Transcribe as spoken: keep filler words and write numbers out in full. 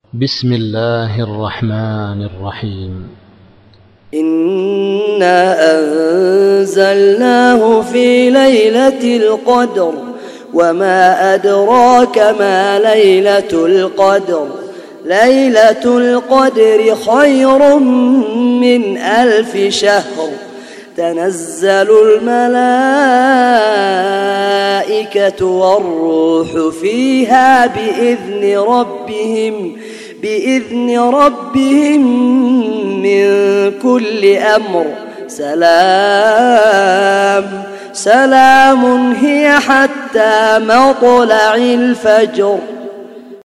بسم الله الرحمن الرحيم. إنا أنزلناه في ليلة القدر وما أدراك ما ليلة القدر ليلة القدر خير من ألف شهر تنزل الملائكة والروح فيها بإذن ربهم بإذن ربهم من كل أمر سلام سلام هي حتى مطلع الفجر.